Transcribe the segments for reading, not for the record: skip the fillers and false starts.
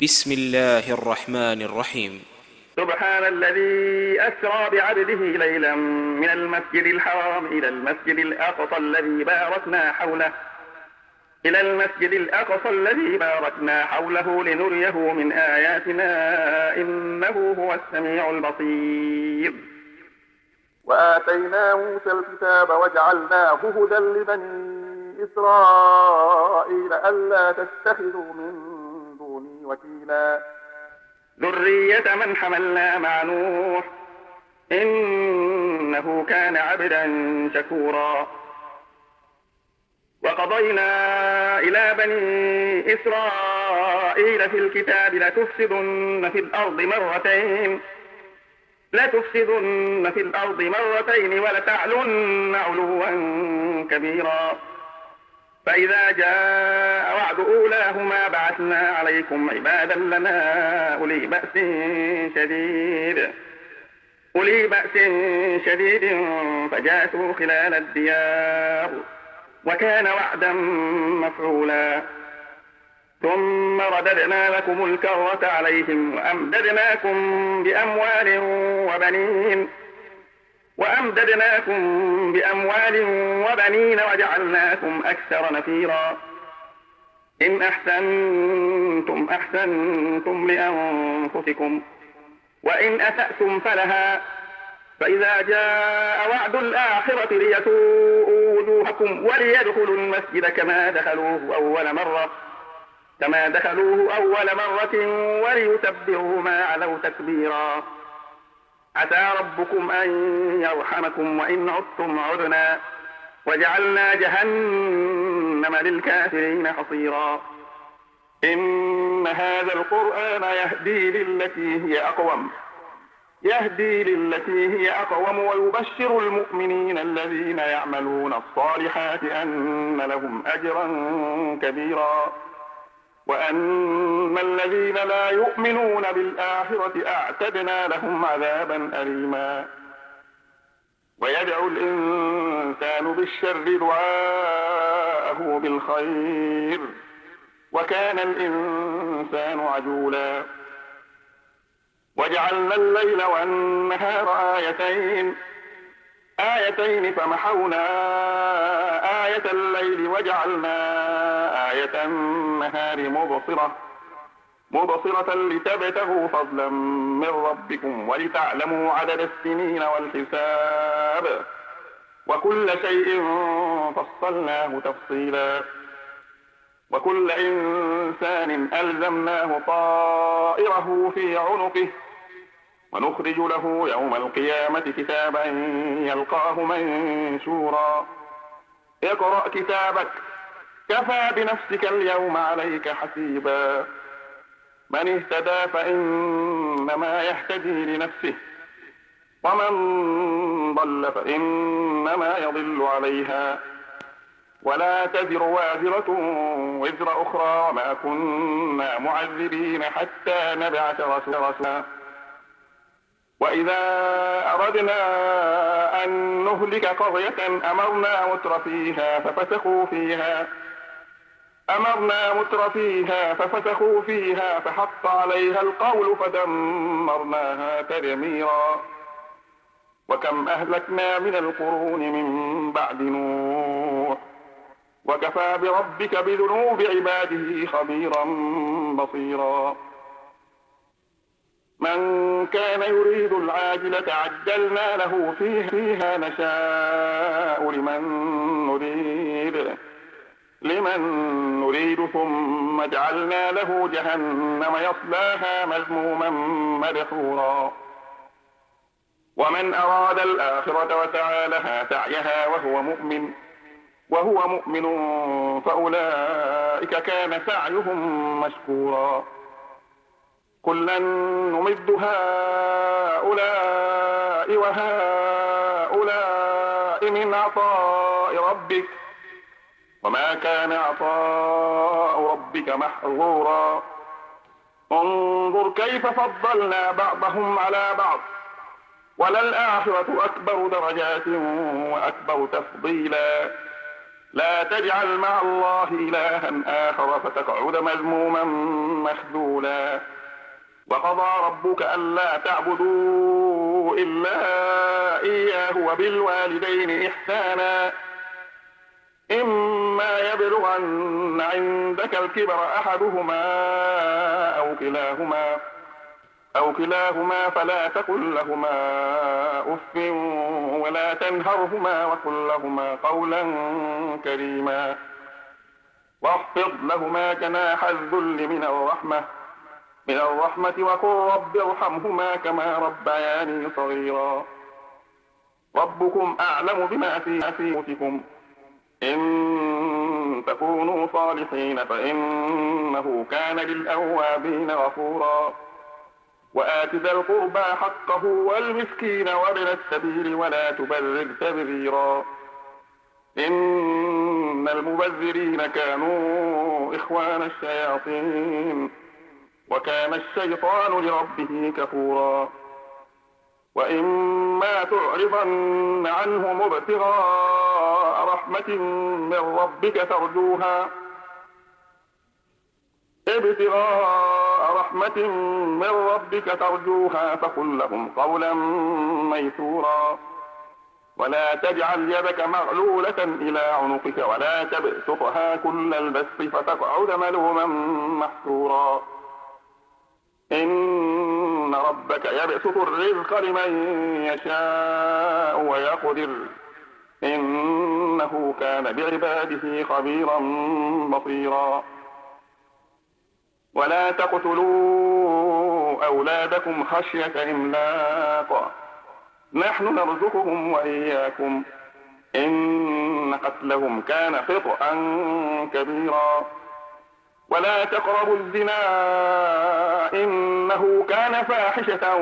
بسم الله الرحمن الرحيم. سبحان الذي أسرى بعبده ليلا من المسجد الحرام إلى المسجد الأقصى الذي باركنا حوله لنريه من آياتنا إنه هو السميع البصير. وآتينا موسى الكتاب وجعلناه هدى لبني إسرائيل ألا تتخذوا من دوني وكيلا. ذرية من حملنا مع نوح إنه كان عبدا شكورا. وقضينا إلى بني إسرائيل في الكتاب لتفسدن في الأرض مرتين ولتعلن علوا كبيرا. فإذا جاء وعد أولاهما بعثنا عليكم عبادا لنا أولي بأس شديد فجاسوا خلال الديار وكان وعدا مفعولا. ثم رددنا لكم الكرة عليهم وأمددناكم بأموال وبنين وجعلناكم أكثر نفيرا. إن أحسنتم لأنفسكم وإن أسأتم فلها. فإذا جاء وعد الآخرة ليسوءوا وجوهكم وليدخلوا المسجد كما دخلوه أول مرة وليتبروا ما علوا تكبيرا. عسى ربكم أن يرحمكم وإن عدتم عدنا وجعلنا جهنم للكافرين حصيرا. إن هذا القرآن يهدي للتي هي أقوم ويبشر المؤمنين الذين يعملون الصالحات أن لهم أجرا كبيرا. وأن الذين لا يؤمنون بالآخرة أعتدنا لهم عذابا أليما. ويدعو الإنسان بالشر دعاءه بالخير وكان الإنسان عجولا. وجعلنا الليل والنهار آيتين فمحونا آية الليل وجعلنا آية النهار مبصرة لتبتغوا فضلا من ربكم ولتعلموا عدد السنين والحساب وكل شيء فصلناه تفصيلا. وكل إنسان ألزمناه طائره في عنقه ونخرج له يوم القيامة كتابا يلقاه منشورا. اقرأ كتابك كفى بنفسك اليوم عليك حسيبا. من اهتدى فإنما يهتدي لنفسه ومن ضل فإنما يضل عليها ولا تزر وازرة وزر أخرى وما كنا معذبين حتى نبعث رسولا. وإذا أردنا أن نهلك قرية أمرنا متر فيها ففسقوا فيها فحق عليها القول فدمرناها تدميرا. وكم أهلكنا من القرون من بعد نوح وكفى بربك بذنوب عباده خبيرا بصيرا. من كان يريد العاجلة عجلنا له فيها نشاء لمن نريد ثم جعلنا له جهنم يصلاها مذموما مدحورا. ومن أراد الآخرة وسعى لها سعيها وهو مؤمن فأولئك كان سعيهم مشكورا. كلا نمد هؤلاء وهؤلاء من عطاء ربك وما كان عطاء ربك محظورا. انظر كيف فضلنا بعضهم على بعض وللآخرة أكبر درجات وأكبر تفضيلا. لا تجعل مع الله إلها آخر فتقعد مذموما مخذولا. وقضى ربك ألا تعبدوا إلا إياه وبالوالدين إحسانا إما يبلغن عندك الكبر أحدهما أو كلاهما فلا تقل لهما أف ولا تنهرهما وقل لهما قولا كريما. واخفض لهما جناح الذل من الرحمة وقل رب ارحمهما كما ربياني صغيرا. ربكم أعلم بما في أنفسكم إن تكونوا صالحين فإنه كان للأوابين غفورا. وآت ذا القربى حقه والمسكين وابن السبيل ولا تبذر تبذيرا إن المبذرين كانوا إخوان الشياطين وكان الشيطان لربه كفورا. وإما تعرضن عنهم ابتغاء رحمة من ربك ترجوها فقل لهم قولا ميسورا. ولا تجعل يدك مغلولة إلى عنقك ولا تبسطها كل البسط فتقعد ملوما محسورا. إن ربك يبسط الرزق لمن يشاء ويقدر إنه كان بعباده خبيرا بصيرا. ولا تقتلوا أولادكم خشية إملاق نحن نرزقهم وإياكم إن قتلهم كان خطأ كبيرا. ولا تقربوا الزنا إنه كان فاحشة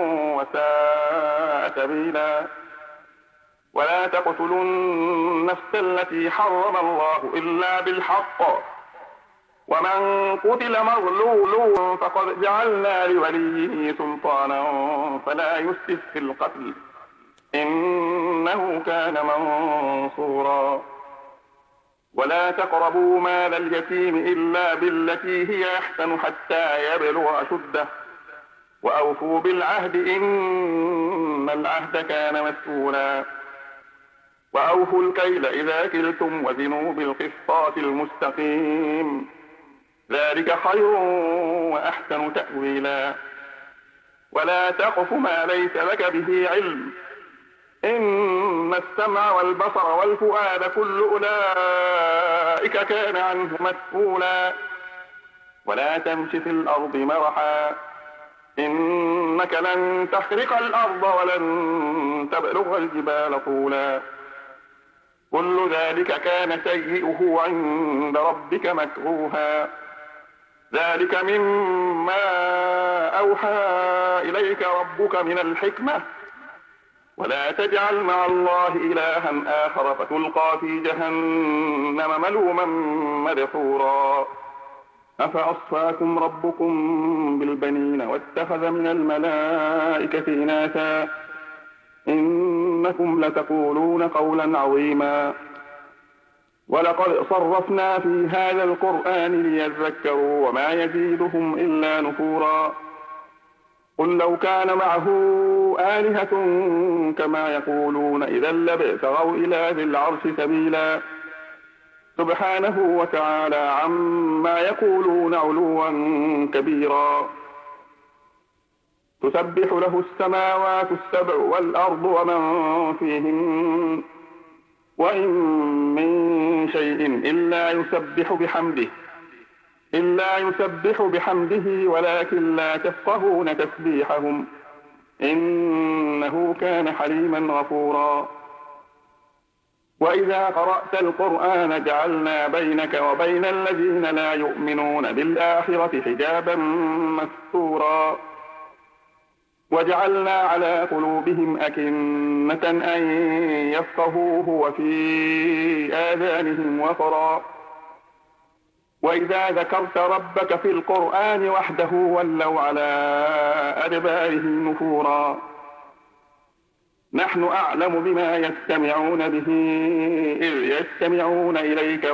وساء سبيلا. ولا تقتلوا النفس التي حرم الله إلا بالحق ومن قتل مظلوما فقد جعلنا لوليه سلطانا فلا يسرف في القتل إنه كان منصورا. ولا تقربوا مال اليتيم إلا بالتي هي أحسن حتى يبلغ أشده وأوفوا بالعهد إن العهد كان مسؤولا. وأوفوا الكيل إذا كلتم وزنوا بالقسطاس المستقيم ذلك خير وأحسن تأويلا. ولا تقف ما ليس لك به علم إن السمع والبصر والفؤاد كل أولئك كان عنه مسؤولا. ولا تمش في الأرض مرحا إنك لن تخرق الأرض ولن تبلغ الجبال طولا. كل ذلك كان سيئه عند ربك مكروها. ذلك مما أوحى إليك ربك من الحكمة. ولا تجعل مع الله إلها آخر فتلقى في جهنم ملوما مدحورا. أفأصفاكم ربكم بالبنين واتخذ من الملائكة إناثا إنكم لتقولون قولا عظيما. ولقد صرفنا في هذا القرآن ليذكروا وما يزيدهم إلا نفورا. قل لو كان معه آلهة كما يقولون إذا لابتغوا إلى ذي العرش سبيلا. سبحانه وتعالى عما يقولون علوا كبيرا. تسبح له السماوات السبع والأرض ومن فيهن وإن من شيء إلا يسبح بحمده ولكن لا تفقهون تسبيحهم إنه كان حليما غفورا. وإذا قرأت القرآن جعلنا بينك وبين الذين لا يؤمنون بالآخرة حجابا مستورا. وجعلنا على قلوبهم أكنة أن يفقهوه وفي آذانهم وقرا. وإذا ذكرت ربك في القرآن وحده ولوا على أدبارهم نفورا. نحن أعلم بما يستمعون به إذ يستمعون إليك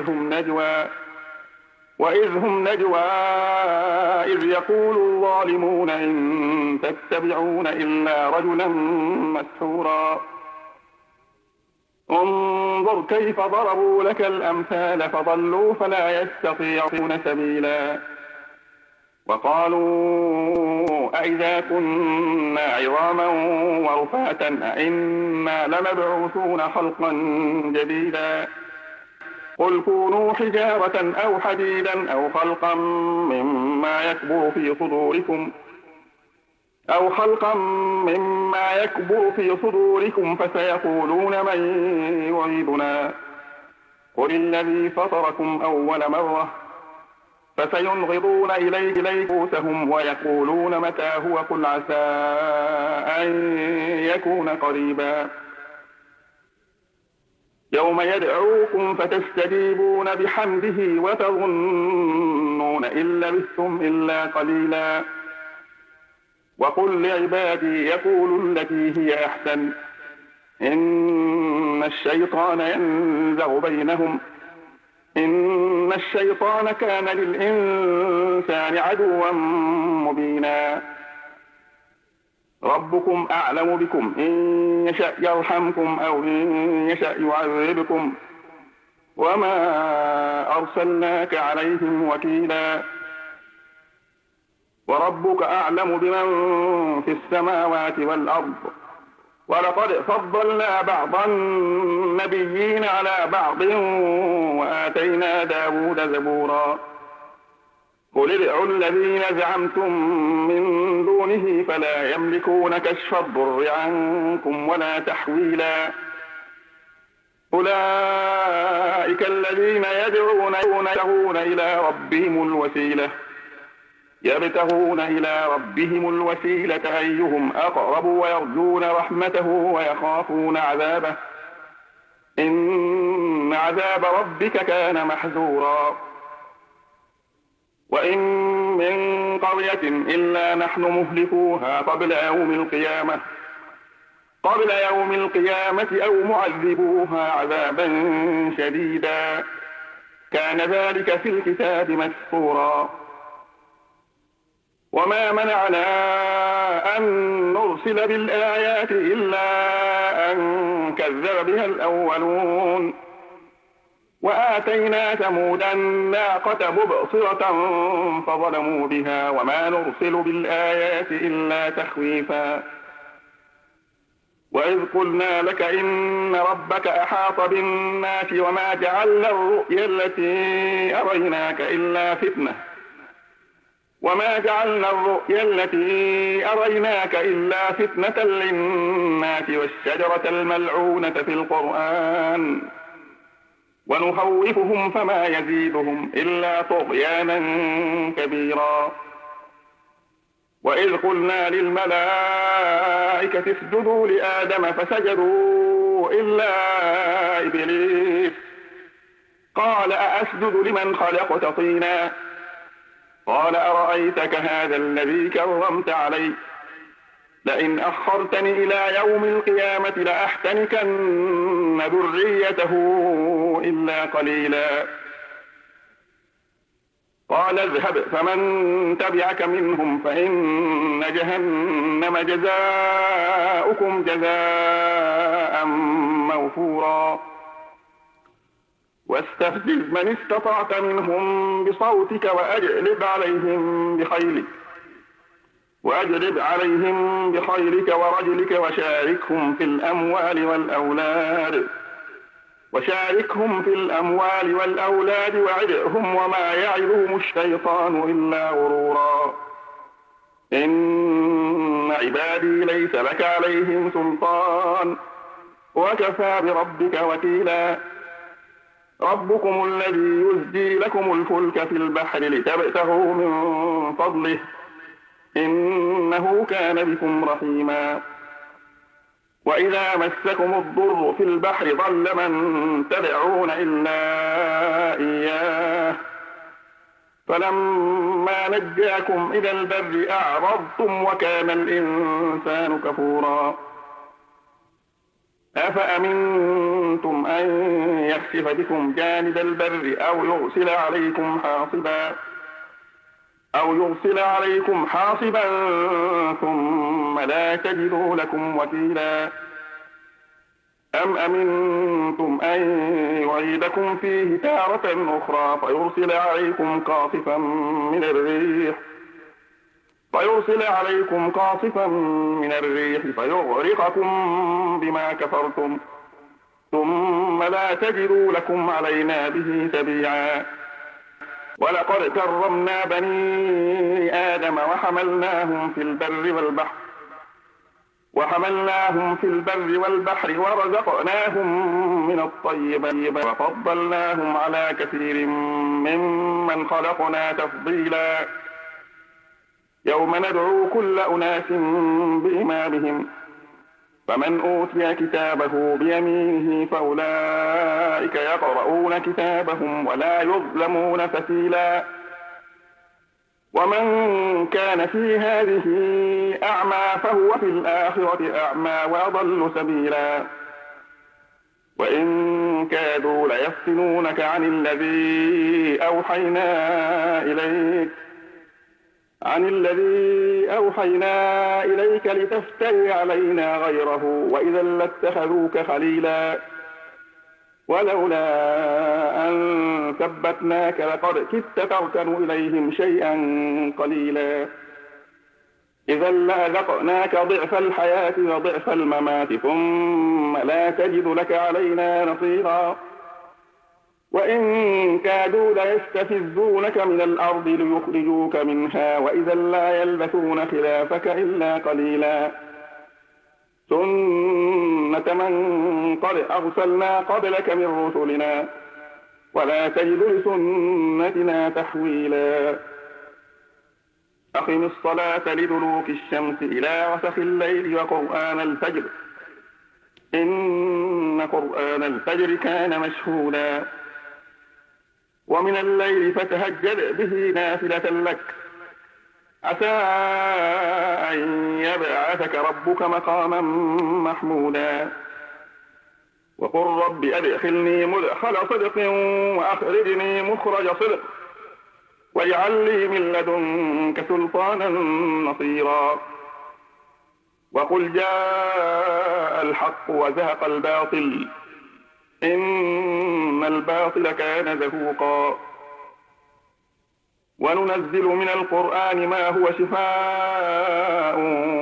وإذ هم نجوى إذ يقول الظالمون إن تتبعون إلا رجلا مسحورا انظر كيف ضربوا لك الأمثال فضلوا فلا يستطيعون سبيلا وقالوا أئذا كنا عظاما ورفاتا أئنا لمبعوثون خلقا جديدا قل كونوا حجارة أو حديدا أو خلقا مما يكبر في صدوركم فسيقولون من يعيدنا قل الذي فطركم أول مرة فسينغضون إليك رؤوسهم ويقولون متى هو قل عسى أن يكون قريبا يوم يدعوكم فتستجيبون بحمده وتظنون إن لبثتم إلا قليلا وقل لعبادي يقولوا التي هي أحسن إن الشيطان ينزغ بينهم إن الشيطان كان للإنسان عدوا مبينا ربكم أعلم بكم إن يشأ يرحمكم أو إن يشأ يعذبكم وما أرسلناك عليهم وكيلا وربك أعلم بمن في السماوات والأرض ولقد فضلنا بعض النبيين على بعض وآتينا داود زبورا قل ادعوا الذين زعمتم من دونه فلا يملكون كشف الضر عنكم ولا تحويلا أولئك الذين يدعون إلى ربهم الوسيلة أيهم أقرب ويرجون رحمته ويخافون عذابه إن عذاب ربك كان محذورا وإن من قرية إلا نحن مهلكوها قبل يوم القيامة أو معذبوها عذابا شديدا كان ذلك في الكتاب مسطورا وما منعنا أن نرسل بالآيات إلا أن كذب بها الأولون وآتينا ثمود الناقة مبصرة فظلموا بها وما نرسل بالآيات إلا تخويفا وإذ قلنا لك إن ربك أحاط بالناس وما جعلنا الرؤيا التي أريناك إلا فتنة للناس والشجرة الملعونة في القرآن ونخوفهم فما يزيدهم إلا طغيانا كبيرا وإذ قلنا للملائكة اسجدوا لآدم فسجدوا إلا إبليس قال أأسجد لمن خلقت طينا قال أرأيتك هذا الذي كرمت علي لئن أخرتني إلى يوم القيامة لأحتنكن ذريته إلا قليلا قال اذهب فمن تبعك منهم فإن جهنم جزاؤكم جزاء موفورا واستفزز من استطعت منهم بصوتك وأجلب عليهم بخيلك ورجلك وشاركهم في الأموال والأولاد وعدهم وما يعدهم الشيطان إلا غرورا إن عبادي ليس لك عليهم سلطان وكفى بربك وكيلا ربكم الذي يزجي لكم الفلك في البحر لتبتغوا من فضله إنه كان بكم رحيما وإذا مسكم الضر في البحر ضل من تدعون إلا إياه فلما نجاكم إلى البر أعرضتم وكان الإنسان كفورا أفأمنتم أن يخسف بكم جانب البر أو يرسل عليكم حاصبا ثم لا تجدوا لكم وكيلا أم أمنتم أن يعيدكم فيه تارة أخرى فيرسل عليكم قاصفا من الريح فيغرقكم بما كفرتم ثم لا تجدوا لكم علينا به تبيعا ولقد كرمنا بني آدم وحملناهم في البر والبحر ورزقناهم من الطيبات وفضلناهم على كثير ممن خلقنا تفضيلا يوم ندعو كل أناس بإمامهم فمن أوتي كتابه بيمينه فأولئك يقرؤون كتابهم ولا يظلمون فتيلا ومن كان في هذه أعمى فهو في الآخرة أعمى وأضل سبيلا وإن كادوا ليفتنونك عن الذي أوحينا إليك لتفتري علينا غيره وإذا لاتخذوك خليلا ولولا أن ثبتناك لقد كدت تركن إليهم شيئا قليلا إذا لأذقناك ضعف الحياة وضعف الممات ثم لا تجد لك علينا نصيرا وإن كادوا ليستفزونك من الأرض ليخرجوك منها وإذا لا يلبثون خلافك إلا قليلا سنة من قد أرسلنا قبلك من رسلنا ولا تجد لسنتنا تحويلا أقم الصلاة لدلوك الشمس إلى غسق الليل وقرآن الفجر إن قرآن الفجر كان مشهودا ومن الليل فتهجد به نافلة لك عسى أن يبعثك ربك مقاما محمودا وقل رب أدخلني مدخل صدق وأخرجني مخرج صدق واجعل لي من لدنك سلطانا نصيرا وقل جاء الحق وزهق الباطل إن الباطل كان زهوقا وننزل من القرآن ما هو شفاء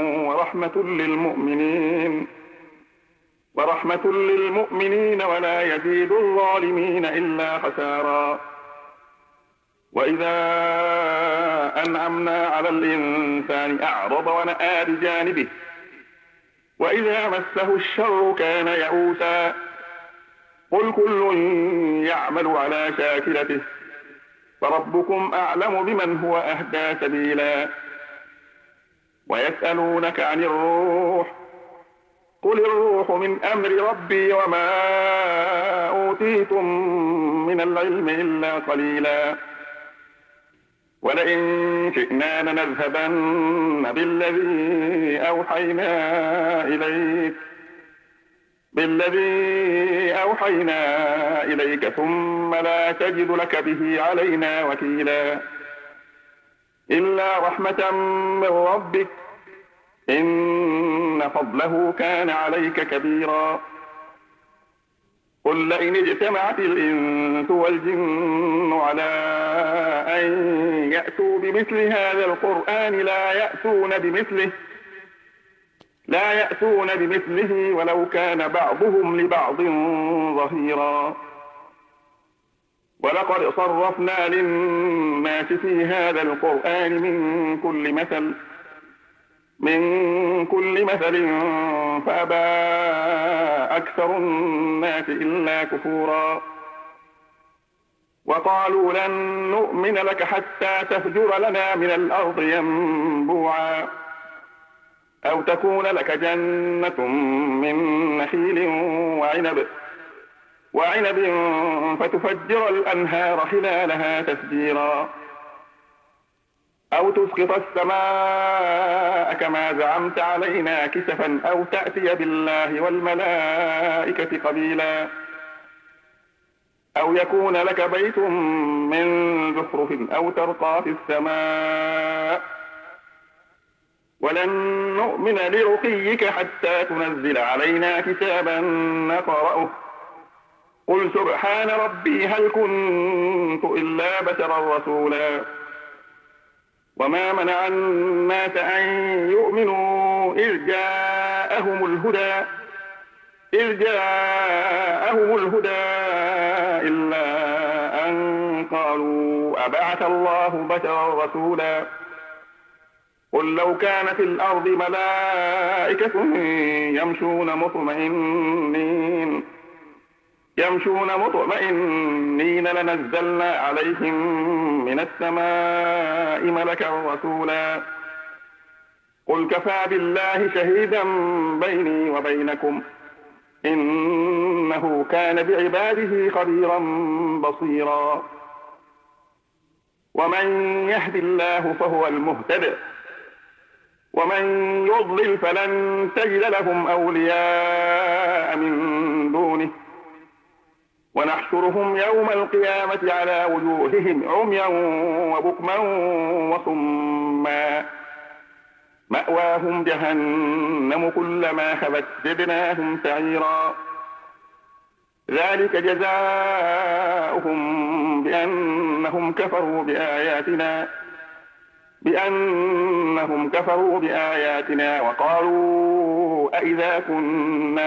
ورحمة للمؤمنين ولا يزيد الظالمين إلا خسارا وإذا أنعمنا على الإنسان أعرض ونأى بجانبه وإذا مسه الشر كان يئوسا قل كل يعمل على شاكلته فربكم أعلم بمن هو أهدى سبيلا ويسألونك عن الروح قل الروح من أمر ربي وما أوتيتم من العلم إلا قليلا ولئن شئنا لنذهبن بالذي أوحينا إليك ثم لا تجد لك به علينا وكيلا إلا رحمة من ربك إن فضله كان عليك كبيرا قل لئن اجتمعت الإنس والجن على أن يأتوا بمثل هذا القرآن لا يأتون بمثله ولو كان بعضهم لبعض ظهيرا ولقد صرفنا للناس في هذا القرآن من كل مثل فأبى أكثر الناس إلا كفورا وقالوا لن نؤمن لك حتى تفجر لنا من الأرض ينبوعا أو تكون لك جنة من نخيل وعنب فتفجر الأنهار خلالها تفجيرا أو تسقط السماء كما زعمت علينا كسفا أو تأتي بالله والملائكة قبيلا أو يكون لك بيت من زخرف أو ترقى في السماء ولن نؤمن لرقيك حتى تنزل علينا كتابا نقرأه قل سبحان ربي هل كنت إلا بشرا رسولا وما منع الناس أن يؤمنوا إذ جاءهم الهدى إلا أن قالوا أبعث الله بشرا رسولا قل لو كان في الأرض ملائكة يمشون مطمئنين لنزلنا عليهم من السماء ملكا رسولا قل كفى بالله شهيدا بيني وبينكم إنه كان بعباده خبيرا بصيرا ومن يهد الله فهو المهتد ومن يضلل فلن تجد لهم أولياء من دونه ونحشرهم يوم القيامة على وجوههم عميا وبكما وصما مأواهم جهنم كلما خبت زدناهم سعيرا ذلك جزاؤهم بأنهم كفروا بآياتنا وقالوا أإذا كنا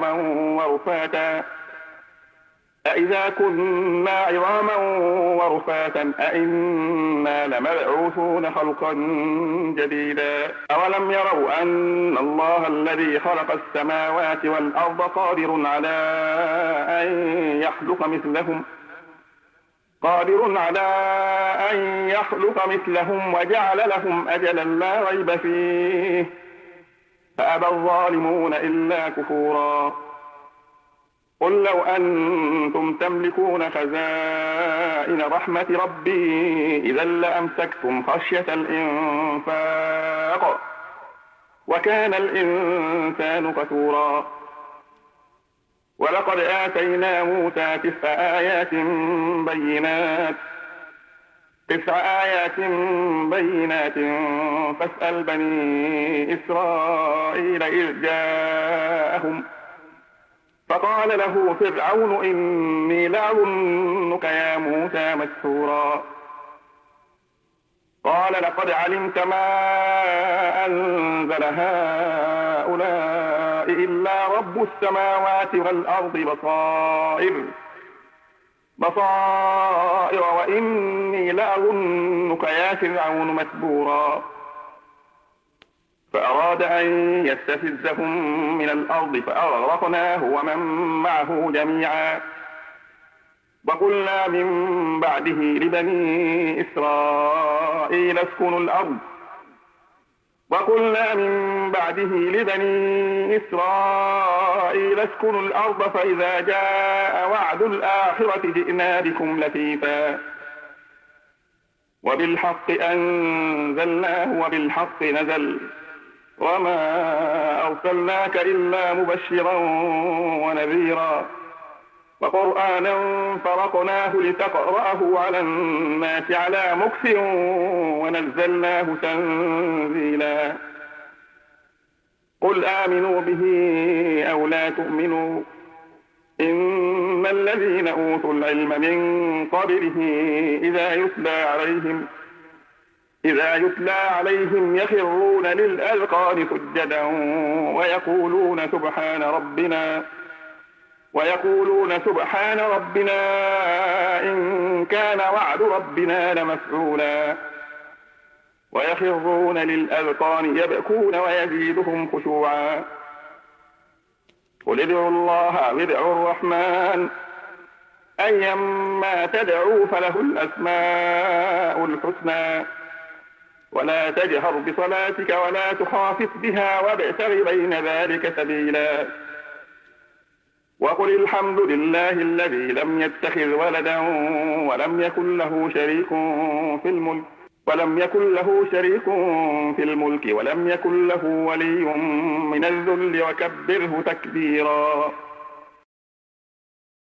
عظاما ورفاتا أئنا لمبعوثون خلقا جديدا أولم يروا أن الله الذي خلق السماوات والأرض قادر على أن يخلق مثلهم وجعل لهم أجلا لا ريب فيه فأبى الظالمون إلا كفورا قل لو أنتم تملكون خزائن رحمة ربي إذا لأمسكتم خشية الإنفاق وكان الإنسان كفورا ولقد آتينا موسى 9 آيات بينات فاسأل بني إسرائيل إذ جاءهم فقال له فرعون إني لأظنك يا موسى مسحورا قال لقد علمت ما أنزل هؤلاء إلا رب السماوات والأرض بصائر وإني لأظنك يا فرعون مسحورا فأراد أن يستفزهم من الأرض فأغرقناه ومن معه جميعا وقلنا من بعده لبني إسرائيل اسكنوا الأرض فإذا جاء وعد الآخرة جئنا بكم لفيفا وبالحق أنزلناه وبالحق نزل وما أرسلناك إلا مبشرا ونذيرا وقرآنا فرقناه لتقرأه على الناس على مكث ونزلناه تنزيلا قل آمنوا به أو لا تؤمنوا إن الذين أوتوا العلم من قبله إذا يتلى عليهم يخرون للأذقان سجدا ويقولون سبحان ربنا إن كان وعد ربنا لمفعولا ويخرون للأذقان يبكون ويزيدهم خشوعا قل ادعوا الله أو ادعوا الرحمن أيما تدعوا فله الأسماء الحسنى ولا تجهر بصلاتك ولا تخافت بها وابتغ بين ذلك سبيلا وقل الحمد لله الذي لم يتخذ ولدا ولم يكن له شريك في الملك ولم يكن له شريك في الملك ولم يكن له ولي من الذل وكبره تكبيرا.